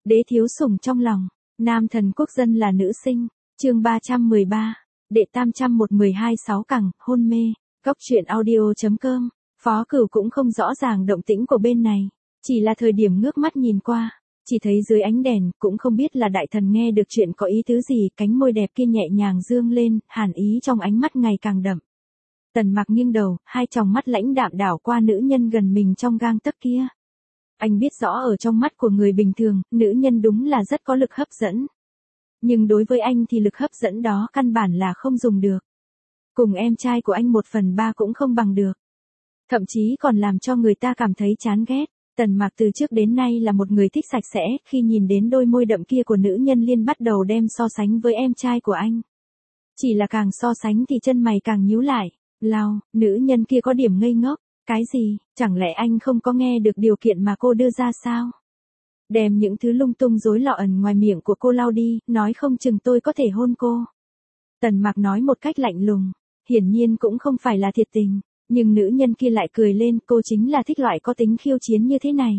Đế thiếu sủng trong lòng, nam thần quốc dân là nữ sinh, chương 313, đệ tam trăm 1126 cẳng, hôn mê, góc truyện audio.com, Phó Cửu cũng không rõ ràng động tĩnh của bên này, chỉ là thời điểm ngước mắt nhìn qua, chỉ thấy dưới ánh đèn, cũng không biết là đại thần nghe được chuyện có ý tứ gì, cánh môi đẹp kia nhẹ nhàng dương lên, hàn ý trong ánh mắt ngày càng đậm. Tần Mặc nghiêng đầu, hai tròng mắt lãnh đạm đảo qua nữ nhân gần mình trong gang tấc kia. Anh biết rõ ở trong mắt của người bình thường, nữ nhân đúng là rất có lực hấp dẫn. Nhưng đối với anh thì lực hấp dẫn đó căn bản là không dùng được. Cùng em trai của anh 1/3 cũng không bằng được. Thậm chí còn làm cho người ta cảm thấy chán ghét. Tần Mặc từ trước đến nay là một người thích sạch sẽ, khi nhìn đến đôi môi đậm kia của nữ nhân liền bắt đầu đem so sánh với em trai của anh. Chỉ là càng so sánh thì chân mày càng nhíu lại. Lao, nữ nhân kia có điểm ngây ngốc. Cái gì, chẳng lẽ anh không có nghe được điều kiện mà cô đưa ra sao? Đem những thứ lung tung rối lọ ẩn ngoài miệng của cô lau đi, nói không chừng tôi có thể hôn cô. Tần Mặc nói một cách lạnh lùng, hiển nhiên cũng không phải là thiệt tình, nhưng nữ nhân kia lại cười lên, cô chính là thích loại có tính khiêu chiến như thế này.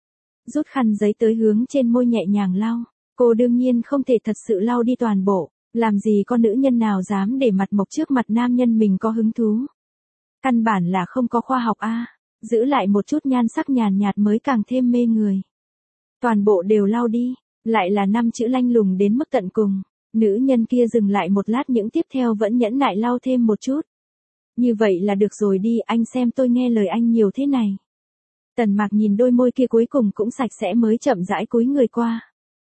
Rút khăn giấy tới hướng trên môi nhẹ nhàng lau, cô đương nhiên không thể thật sự lau đi toàn bộ, làm gì có nữ nhân nào dám để mặt mộc trước mặt nam nhân mình có hứng thú. Căn bản là không có khoa học a, giữ lại một chút nhan sắc nhàn nhạt mới càng thêm mê người. Toàn bộ đều lau đi, lại là 5 chữ lanh lùng đến mức tận cùng. Nữ nhân kia dừng lại một lát, những tiếp theo vẫn nhẫn nại lau thêm một chút. Như vậy là được rồi đi, anh xem tôi nghe lời anh nhiều thế này. Tần Mặc nhìn đôi môi kia cuối cùng cũng sạch sẽ mới chậm rãi cúi người qua.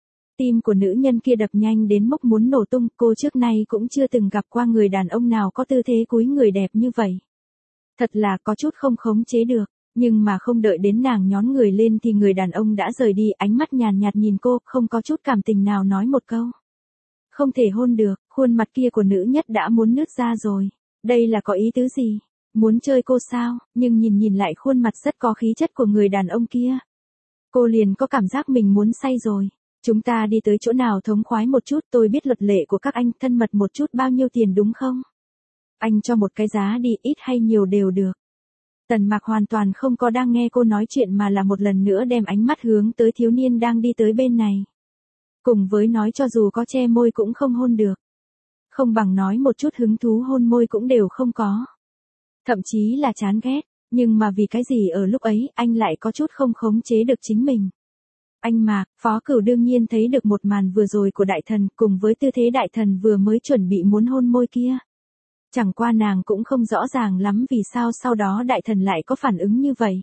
Tim của nữ nhân kia đập nhanh đến mức muốn nổ tung, cô trước nay cũng chưa từng gặp qua người đàn ông nào có tư thế cúi người đẹp như vậy. Thật là có chút không khống chế được, nhưng mà không đợi đến nàng nhón người lên thì người đàn ông đã rời đi, ánh mắt nhàn nhạt nhìn cô, không có chút cảm tình nào nói một câu. Không thể hôn được, khuôn mặt kia của nữ nhất đã muốn nứt ra rồi. Đây là có ý tứ gì? Muốn chơi cô sao? Nhưng nhìn lại khuôn mặt rất có khí chất của người đàn ông kia. Cô liền có cảm giác mình muốn say rồi. Chúng ta đi tới chỗ nào thống khoái một chút, tôi biết luật lệ của các anh, thân mật một chút bao nhiêu tiền đúng không? Anh cho một cái giá đi, ít hay nhiều đều được. Tần Mặc hoàn toàn không có đang nghe cô nói chuyện mà là một lần nữa đem ánh mắt hướng tới thiếu niên đang đi tới bên này. Cùng với nói cho dù có che môi cũng không hôn được. Không bằng nói một chút hứng thú hôn môi cũng đều không có. Thậm chí là chán ghét, nhưng mà vì cái gì ở lúc ấy anh lại có chút không khống chế được chính mình. Anh Mạc, Phó Cửu đương nhiên thấy được một màn vừa rồi của đại thần cùng với tư thế đại thần vừa mới chuẩn bị muốn hôn môi kia. Chẳng qua nàng cũng không rõ ràng lắm vì sao sau đó đại thần lại có phản ứng như vậy.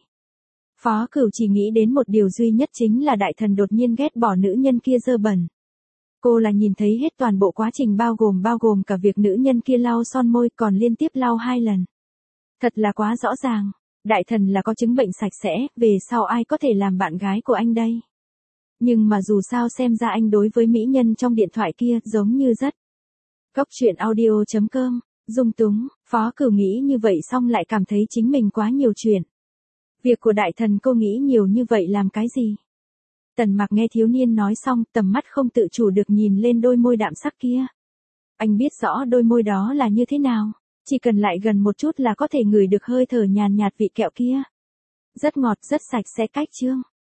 Phó Cửu chỉ nghĩ đến một điều duy nhất chính là đại thần đột nhiên ghét bỏ nữ nhân kia dơ bẩn. Cô là nhìn thấy hết toàn bộ quá trình bao gồm cả việc nữ nhân kia lau son môi còn liên tiếp lau 2 lần. Thật là quá rõ ràng, đại thần là có chứng bệnh sạch sẽ, về sau ai có thể làm bạn gái của anh đây. Nhưng mà dù sao xem ra anh đối với mỹ nhân trong điện thoại kia giống như rất. Góc truyện audio.com, dung túng, Phó Cửu nghĩ như vậy xong lại cảm thấy chính mình quá nhiều chuyện. Việc của đại thần cô nghĩ nhiều như vậy làm cái gì? Tần Mặc nghe thiếu niên nói xong, tầm mắt không tự chủ được nhìn lên đôi môi đạm sắc kia. Anh biết rõ đôi môi đó là như thế nào, chỉ cần lại gần một chút là có thể ngửi được hơi thở nhàn nhạt vị kẹo kia. Rất ngọt, rất sạch sẽ cách chương.